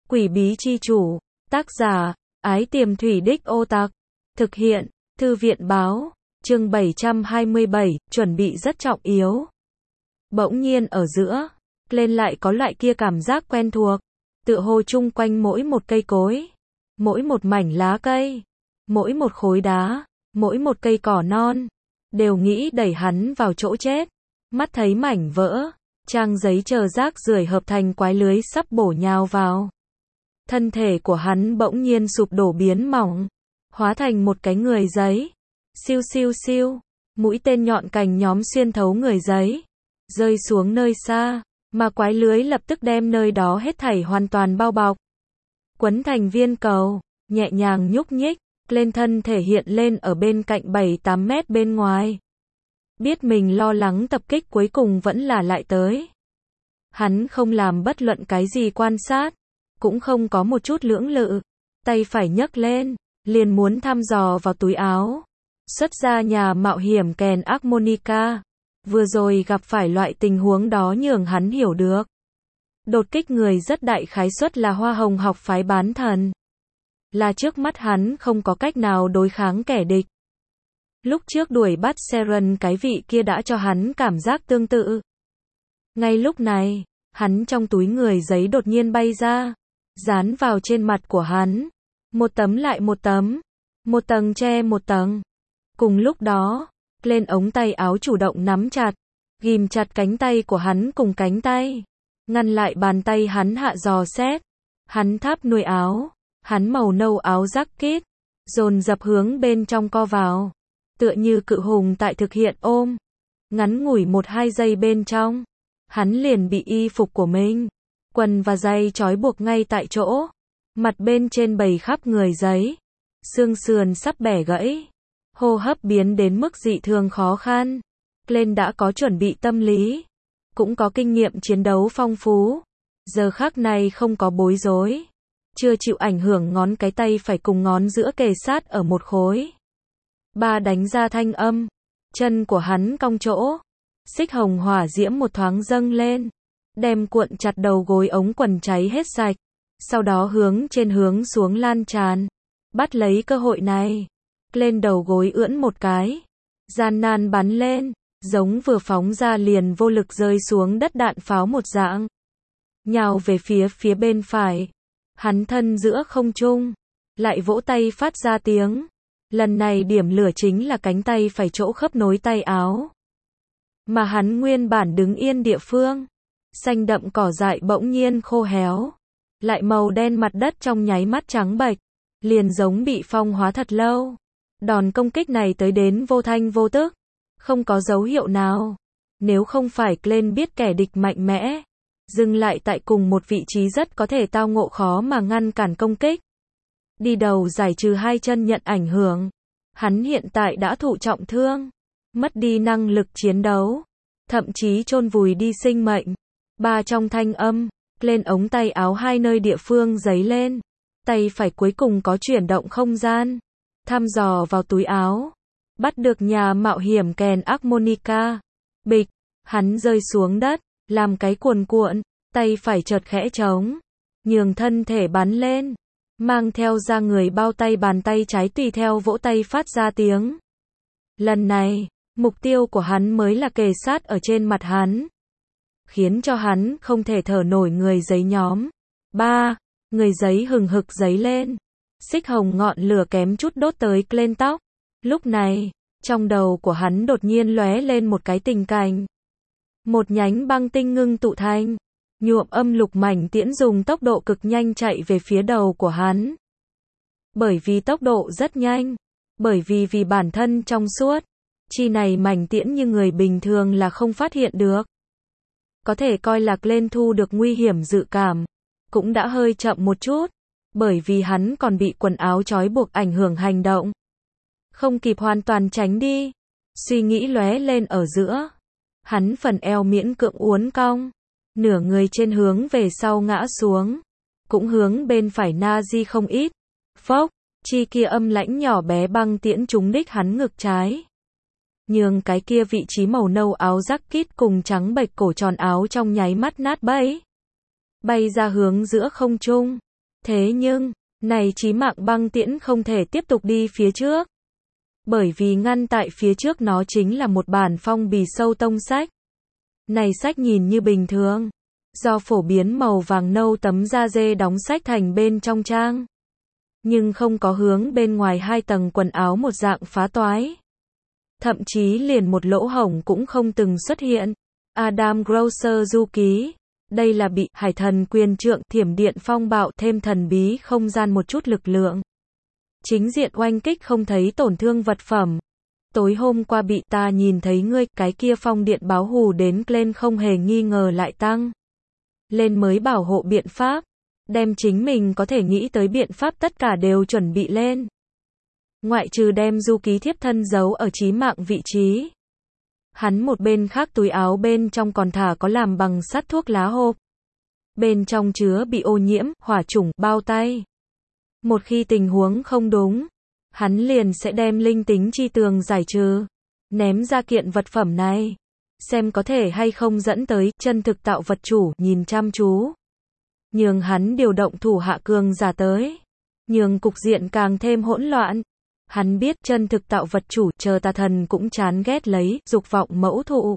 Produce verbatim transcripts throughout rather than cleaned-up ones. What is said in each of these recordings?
Quỷ bí chi chủ, tác giả, Ái Tiềm Thủy Đích Ô Tặc, thực hiện, Thư viện báo, chương bảy trăm hai mươi bảy, chuẩn bị rất trọng yếu. Bỗng nhiên ở giữa, lên lại có loại kia cảm giác quen thuộc, tựa hồ chung quanh mỗi một cây cối, mỗi một mảnh lá cây, mỗi một khối đá, mỗi một cây cỏ non, đều nghĩ đẩy hắn vào chỗ chết. Mắt thấy mảnh vỡ, trang giấy chờ rác rưởi hợp thành quái lưới sắp bổ nhào vào. Thân thể của hắn bỗng nhiên sụp đổ biến mỏng, hóa thành một cái người giấy. Siêu siêu siêu, mũi tên nhọn cành nhóm xuyên thấu người giấy, rơi xuống nơi xa, mà quái lưới lập tức đem nơi đó hết thảy hoàn toàn bao bọc. Quấn thành viên cầu, nhẹ nhàng nhúc nhích, lên thân thể hiện lên ở bên cạnh bảy tám mét bên ngoài. Biết mình lo lắng tập kích cuối cùng vẫn là lại tới. Hắn không làm bất luận cái gì quan sát, cũng không có một chút lưỡng lự, tay phải nhấc lên, liền muốn thăm dò vào túi áo, xuất ra nhà mạo hiểm kèn harmonica. Vừa rồi gặp phải loại tình huống đó nhường hắn hiểu được. Đột kích người rất đại khái suất là Hoa Hồng học phái bán thần. Là trước mắt hắn không có cách nào đối kháng kẻ địch. Lúc trước đuổi bắt Seren cái vị kia đã cho hắn cảm giác tương tự. Ngay lúc này, hắn trong túi người giấy đột nhiên bay ra, dán vào trên mặt của hắn. Một tấm lại một tấm, một tầng che một tầng. Cùng lúc đó, lên ống tay áo chủ động nắm chặt, ghim chặt cánh tay của hắn cùng cánh tay, ngăn lại bàn tay hắn hạ dò xét. Hắn tháp nuôi áo, hắn màu nâu áo jacket, dồn dập hướng bên trong co vào, tựa như cự hùng tại thực hiện ôm. Ngắn ngủi một hai giây bên trong, hắn liền bị y phục của mình, quần và giày trói buộc ngay tại chỗ, mặt bên trên bầy khắp người giấy, xương sườn sắp bẻ gãy, hô hấp biến đến mức dị thường khó khăn. Lên đã có chuẩn bị tâm lý, cũng có kinh nghiệm chiến đấu phong phú, giờ khắc này không có bối rối, chưa chịu ảnh hưởng ngón cái tay phải cùng ngón giữa kề sát ở một khối. Ba đánh ra thanh âm, chân của hắn cong chỗ, xích hồng hỏa diễm một thoáng dâng lên, đem cuộn chặt đầu gối ống quần cháy hết sạch, sau đó hướng trên hướng xuống lan tràn. Bắt lấy cơ hội này, lên đầu gối ưỡn một cái, gian nan bắn lên, giống vừa phóng ra liền vô lực rơi xuống đất đạn pháo một dạng, nhào về phía phía bên phải. Hắn thân giữa không trung, lại vỗ tay phát ra tiếng. Lần này điểm lửa chính là cánh tay phải chỗ khớp nối tay áo. Mà hắn nguyên bản đứng yên địa phương, xanh đậm cỏ dại bỗng nhiên khô héo, lại màu đen mặt đất trong nháy mắt trắng bệch, liền giống bị phong hóa thật lâu. Đòn công kích này tới đến vô thanh vô tức, không có dấu hiệu nào. Nếu không phải Glenn biết kẻ địch mạnh mẽ, dừng lại tại cùng một vị trí rất có thể tao ngộ khó mà ngăn cản công kích. Đi đầu giải trừ hai chân nhận ảnh hưởng. Hắn hiện tại đã thụ trọng thương, mất đi năng lực chiến đấu, thậm chí chôn vùi đi sinh mệnh. Ba trong thanh âm, lên ống tay áo hai nơi địa phương giấy lên, tay phải cuối cùng có chuyển động không gian, thăm dò vào túi áo, bắt được nhà mạo hiểm kèn harmonica. Bịch, hắn rơi xuống đất, làm cái cuồn cuộn, tay phải chợt khẽ trống, nhường thân thể bắn lên, mang theo ra người bao tay bàn tay trái tùy theo vỗ tay phát ra tiếng. Lần này, mục tiêu của hắn mới là kề sát ở trên mặt hắn, khiến cho hắn không thể thở nổi người giấy nhóm. Ba, người giấy hừng hực giấy lên, xích hồng ngọn lửa kém chút đốt tới lên tóc. Lúc này, trong đầu của hắn đột nhiên lóe lên một cái tình cảnh. Một nhánh băng tinh ngưng tụ thành nhuộm âm lục mảnh tiễn dùng tốc độ cực nhanh chạy về phía đầu của hắn. Bởi vì tốc độ rất nhanh, bởi vì vì bản thân trong suốt, chi này mảnh tiễn như người bình thường là không phát hiện được. Có thể coi là lên thu được nguy hiểm dự cảm, cũng đã hơi chậm một chút, bởi vì hắn còn bị quần áo trói buộc ảnh hưởng hành động. Không kịp hoàn toàn tránh đi, suy nghĩ lóe lên ở giữa. Hắn phần eo miễn cưỡng uốn cong, nửa người trên hướng về sau ngã xuống, cũng hướng bên phải na di không ít. Phốc, chi kia âm lãnh nhỏ bé băng tiễn trúng đích hắn ngực trái. Nhường cái kia vị trí màu nâu áo jacket cùng trắng bệch cổ tròn áo trong nháy mắt nát bấy. Bay ra hướng giữa không trung, Thế nhưng, này chí mạng băng tiễn không thể tiếp tục đi phía trước. Bởi vì ngăn tại phía trước nó chính là một bản phong bì sâu tông sách. Này sách nhìn như bình thường. Do phổ biến màu vàng nâu tấm da dê đóng sách thành bên trong trang. Nhưng không có hướng bên ngoài hai tầng quần áo một dạng phá toái. Thậm chí liền một lỗ hổng cũng không từng xuất hiện. Adam Grosser du ký. Đây là bị hải thần quyền trượng thiểm điện phong bạo thêm thần bí không gian một chút lực lượng. Chính diện oanh kích không thấy tổn thương vật phẩm. Tối hôm qua bị ta nhìn thấy ngươi, cái kia phong điện báo hù đến lên không hề nghi ngờ lại tăng. Lên mới bảo hộ biện pháp. Đem chính mình có thể nghĩ tới biện pháp tất cả đều chuẩn bị lên. Ngoại trừ đem du ký thiếp thân giấu ở chí mạng vị trí. Hắn một bên khác túi áo bên trong còn thả có làm bằng sắt thuốc lá hộp. Bên trong chứa bị ô nhiễm, hỏa chủng, bao tay. Một khi tình huống không đúng, hắn liền sẽ đem linh tính chi tường giải trừ. Ném ra kiện vật phẩm này. Xem có thể hay không dẫn tới chân thực tạo vật chủ nhìn chăm chú. Nhường hắn điều động thủ hạ cường giả tới. Nhường cục diện càng thêm hỗn loạn. Hắn biết chân thực tạo vật chủ chờ tà thần cũng chán ghét lấy dục vọng mẫu thụ.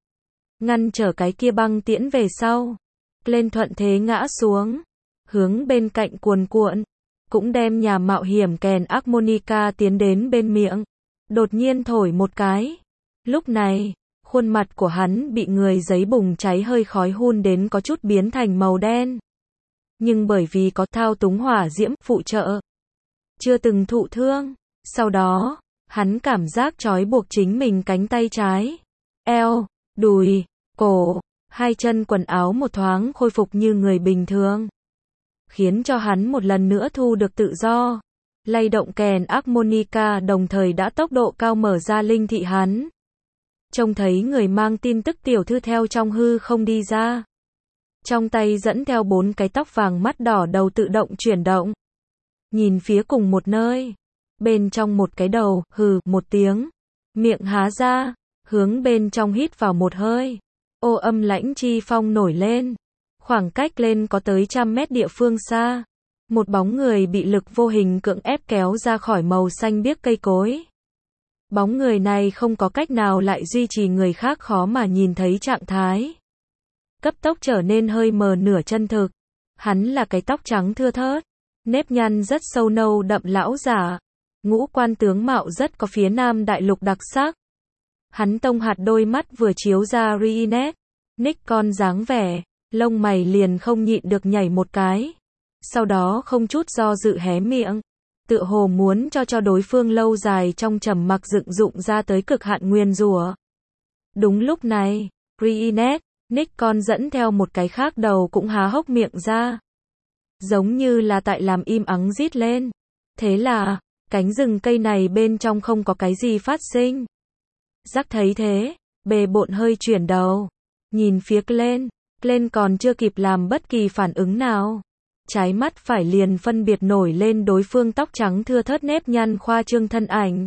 Ngăn trở cái kia băng tiễn về sau. Lên thuận thế ngã xuống. Hướng bên cạnh cuồn cuộn. Cũng đem nhà mạo hiểm kèn harmonica tiến đến bên miệng. Đột nhiên thổi một cái. Lúc này, khuôn mặt của hắn bị người giấy bùng cháy hơi khói hun đến có chút biến thành màu đen. Nhưng bởi vì có thao túng hỏa diễm phụ trợ. Chưa từng thụ thương. Sau đó, hắn cảm giác trói buộc chính mình cánh tay trái, eo, đùi, cổ, hai chân quần áo một thoáng khôi phục như người bình thường. Khiến cho hắn một lần nữa thu được tự do. Lay động kèn harmonica đồng thời đã tốc độ cao mở ra linh thị hắn. Trông thấy người mang tin tức tiểu thư theo trong hư không đi ra. Trong tay dẫn theo bốn cái tóc vàng mắt đỏ đầu tự động chuyển động. Nhìn phía cùng một nơi. Bên trong một cái đầu, hừ, một tiếng. Miệng há ra, hướng bên trong hít vào một hơi. Ô âm lãnh chi phong nổi lên. Khoảng cách lên có tới trăm mét địa phương xa. Một bóng người bị lực vô hình cưỡng ép kéo ra khỏi màu xanh biếc cây cối. Bóng người này không có cách nào lại duy trì người khác khó mà nhìn thấy trạng thái. Cấp tốc trở nên hơi mờ nửa chân thực. Hắn là cái tóc trắng thưa thớt. Nếp nhăn rất sâu nâu đậm lão giả. Ngũ quan tướng mạo rất có phía Nam đại lục đặc sắc. Hắn tông hạt đôi mắt vừa chiếu ra Reenet, Nick con dáng vẻ, lông mày liền không nhịn được nhảy một cái. Sau đó không chút do dự hé miệng, tựa hồ muốn cho cho đối phương lâu dài trong trầm mặc dựng dụng ra tới cực hạn nguyền rủa. Đúng lúc này, Reenet, Nick con dẫn theo một cái khác đầu cũng há hốc miệng ra. Giống như là tại làm im ắng rít lên. Thế là, cánh rừng cây này bên trong không có cái gì phát sinh. Rắc thấy thế, bề bộn hơi chuyển đầu. Nhìn phía Glenn, Glenn còn chưa kịp làm bất kỳ phản ứng nào. Trái mắt phải liền phân biệt nổi lên đối phương tóc trắng thưa thớt nếp nhăn khoa trương thân ảnh.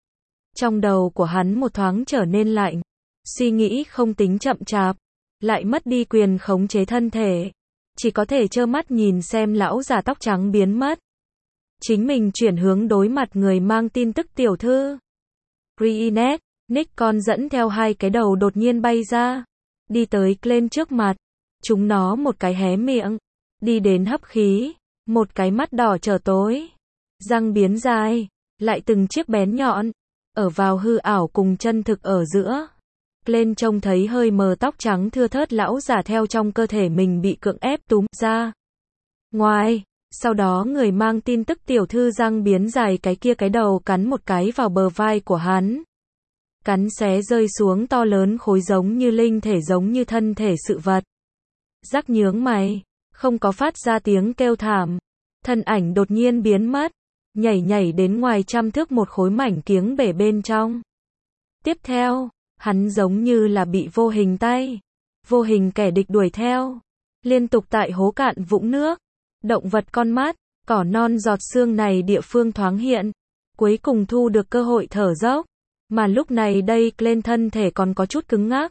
Trong đầu của hắn một thoáng trở nên lạnh. Suy nghĩ không tính chậm chạp. Lại mất đi quyền khống chế thân thể. Chỉ có thể trơ mắt nhìn xem lão già tóc trắng biến mất. Chính mình chuyển hướng đối mặt người mang tin tức tiểu thư. Reenet, Nick con dẫn theo hai cái đầu đột nhiên bay ra. Đi tới Glenn trước mặt. Chúng nó một cái hé miệng. Đi đến hấp khí. Một cái mắt đỏ trở tối. Răng biến dài. Lại từng chiếc bén nhọn. Ở vào hư ảo cùng chân thực ở giữa. Glenn trông thấy hơi mờ tóc trắng thưa thớt lão giả theo trong cơ thể mình bị cưỡng ép túm ra. Ngoài. Sau đó người mang tin tức tiểu thư răng biến dài cái kia cái đầu cắn một cái vào bờ vai của hắn. Cắn xé rơi xuống to lớn khối giống như linh thể giống như thân thể sự vật. Rắc nhướng mày, không có phát ra tiếng kêu thảm. Thân ảnh đột nhiên biến mất, nhảy nhảy đến ngoài trăm thước một khối mảnh kiếng bể bên trong. Tiếp theo, hắn giống như là bị vô hình tay, vô hình kẻ địch đuổi theo. Liên tục tại hố cạn vũng nước. Động vật con mắt, cỏ non giọt xương này địa phương thoáng hiện. Cuối cùng thu được cơ hội thở dốc. Mà lúc này đây lên thân thể còn có chút cứng ngắc.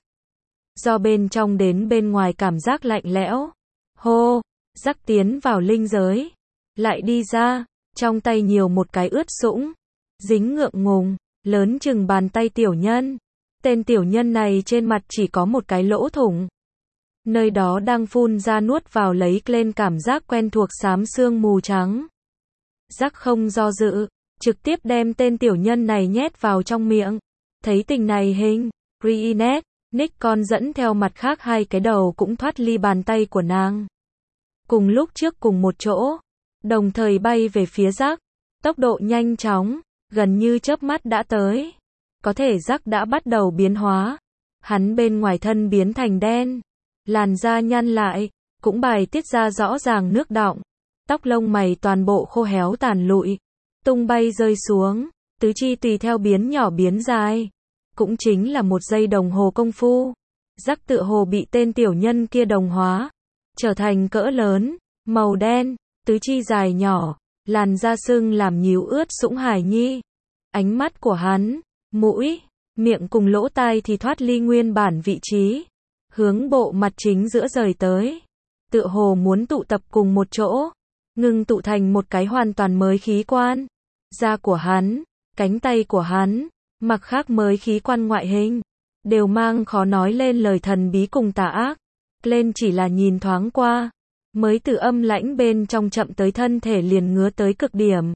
Do bên trong đến bên ngoài cảm giác lạnh lẽo. Hô, rắc tiến vào linh giới. lại đi ra, trong tay nhiều một cái ướt sũng, dính ngượng ngùng, lớn chừng bàn tay tiểu nhân. Tên tiểu nhân này trên mặt chỉ có một cái lỗ thủng. Nơi đó đang phun ra nuốt vào lấy lên cảm giác quen thuộc xám xương mù trắng. Jack không do dự, trực tiếp đem tên tiểu nhân này nhét vào trong miệng. Thấy tình này hình, Reinette, Nick con dẫn theo mặt khác hai cái đầu cũng thoát ly bàn tay của nàng. Cùng lúc trước cùng một chỗ, đồng thời bay về phía Jack, tốc độ nhanh chóng, gần như chớp mắt đã tới. Có thể Jack đã bắt đầu biến hóa. Hắn bên ngoài thân biến thành đen, làn da nhăn lại, cũng bài tiết ra rõ ràng nước đọng. Tóc lông mày toàn bộ khô héo tàn lụi, tung bay rơi xuống, tứ chi tùy theo biến nhỏ biến dài. Cũng chính là một giây đồng hồ công phu. Jack tựa hồ bị tên tiểu nhân kia đồng hóa, trở thành cỡ lớn, màu đen, tứ chi dài nhỏ, làn da sưng làm nhíu ướt sũng hài nhi. Ánh mắt của hắn, mũi, miệng cùng lỗ tai thì thoát ly nguyên bản vị trí, hướng bộ mặt chính giữa rời tới. Tựa hồ muốn tụ tập cùng một chỗ, ngưng tụ thành một cái hoàn toàn mới khí quan. Da của hắn, cánh tay của hắn, mặc khác mới khí quan ngoại hình, đều mang khó nói lên lời thần bí cùng tà ác. Lên chỉ là nhìn thoáng qua, mới từ âm lãnh bên trong chậm tới thân thể liền ngứa tới cực điểm.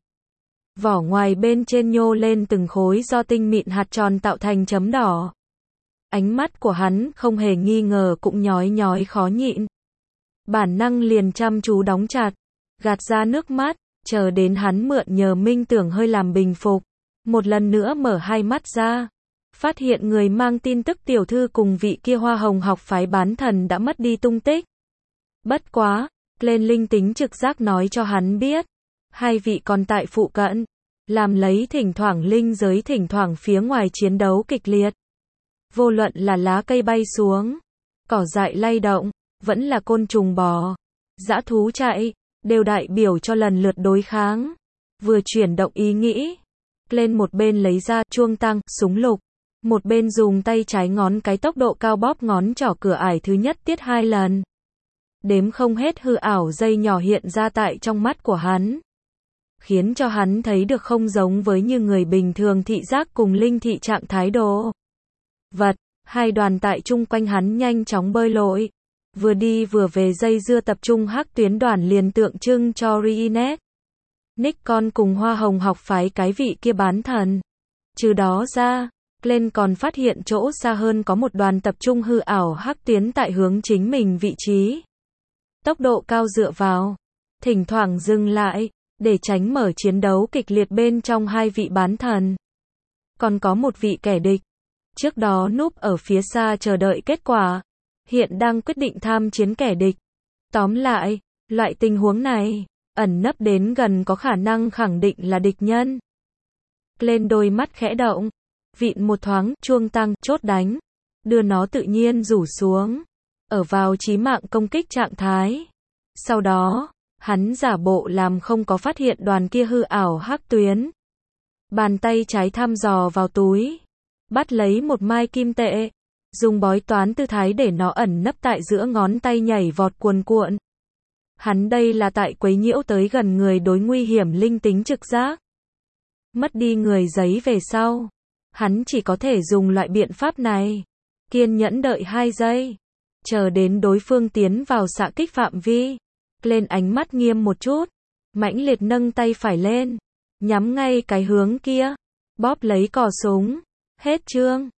Vỏ ngoài bên trên nhô lên từng khối do tinh mịn hạt tròn tạo thành chấm đỏ. Ánh mắt của hắn không hề nghi ngờ cũng nhói nhói khó nhịn. Bản năng liền chăm chú đóng chặt, gạt ra nước mắt, chờ đến hắn mượn nhờ minh tưởng hơi làm bình phục. Một lần nữa mở hai mắt ra, phát hiện người mang tin tức tiểu thư cùng vị kia hoa hồng học phái bán thần đã mất đi tung tích. Bất quá, lên linh tính trực giác nói cho hắn biết, hai vị còn tại phụ cận, làm lấy thỉnh thoảng linh giới thỉnh thoảng phía ngoài chiến đấu kịch liệt. Vô luận là lá cây bay xuống, cỏ dại lay động, vẫn là côn trùng bò, dã thú chạy, đều đại biểu cho lần lượt đối kháng. Vừa chuyển động ý nghĩ, lên một bên lấy ra chuông tăng, súng lục, một bên dùng tay trái ngón cái tốc độ cao bóp ngón trỏ cửa ải thứ nhất tiết hai lần. Đếm không hết hư ảo dây nhỏ hiện ra tại trong mắt của hắn, khiến cho hắn thấy được không giống với như người bình thường thị giác cùng linh thị trạng thái đồ vật. Hai đoàn tại chung quanh hắn nhanh chóng bơi lội, vừa đi vừa về dây dưa tập trung hắc tuyến đoàn liền tượng trưng cho Reinette, Nick con cùng hoa hồng học phái cái vị kia bán thần. Trừ đó ra, Glenn còn phát hiện chỗ xa hơn có một đoàn tập trung hư ảo hắc tuyến tại hướng chính mình vị trí. Tốc độ cao dựa vào, thỉnh thoảng dừng lại, để tránh mở chiến đấu kịch liệt bên trong hai vị bán thần. Còn có một vị kẻ địch, trước đó núp ở phía xa chờ đợi kết quả, hiện đang quyết định tham chiến kẻ địch. Tóm lại, loại tình huống này, ẩn nấp đến gần có khả năng khẳng định là địch nhân. Lên đôi mắt khẽ động, vịn một thoáng, chuông tăng, chốt đánh, đưa nó tự nhiên rủ xuống, ở vào chí mạng công kích trạng thái. Sau đó, hắn giả bộ làm không có phát hiện đoàn kia hư ảo hắc tuyến. Bàn tay trái thăm dò vào túi, bắt lấy một mai kim tệ, dùng bói toán tư thái để nó ẩn nấp tại giữa ngón tay nhảy vọt cuồn cuộn. Hắn đây là tại quấy nhiễu tới gần người đối nguy hiểm linh tính trực giác. Mất đi người giấy về sau, hắn chỉ có thể dùng loại biện pháp này. Kiên nhẫn đợi hai giây, chờ đến đối phương tiến vào xạ kích phạm vi. Lên ánh mắt nghiêm một chút, mãnh liệt nâng tay phải lên, nhắm ngay cái hướng kia, bóp lấy cò súng. Hết chương.